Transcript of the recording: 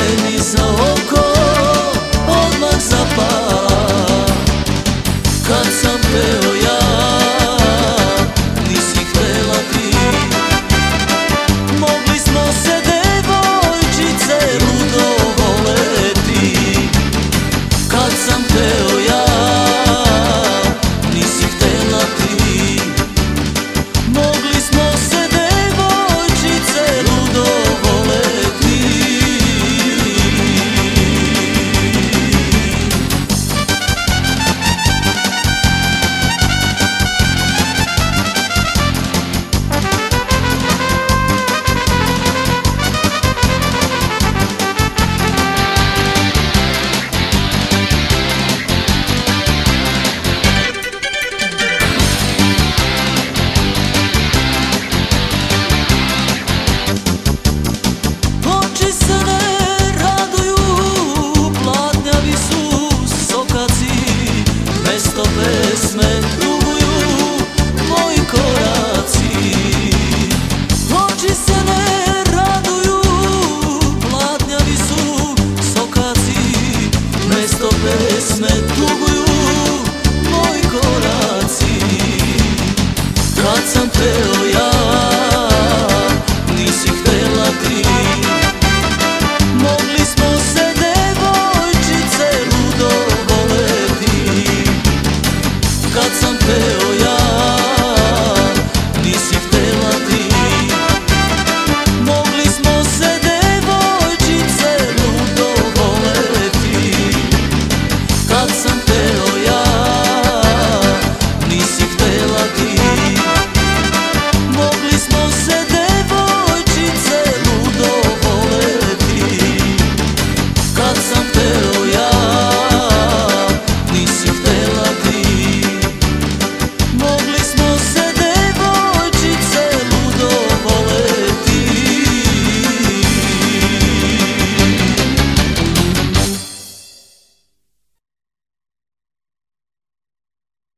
meni za oko odmah zapala. Kad sam peo ja, nisi htela ti. Mogli smo se devojčice ludo voleti. Kad sam peo ja, nisi htela ti. Mogli smo se devojčice ludo voleti. Oči se ne raduju, pladnjavi su sokaci, mesto pesme tuguju moji koraci. Oči se ne raduju, pladnjavi su sokaci, mesto pesme tuguju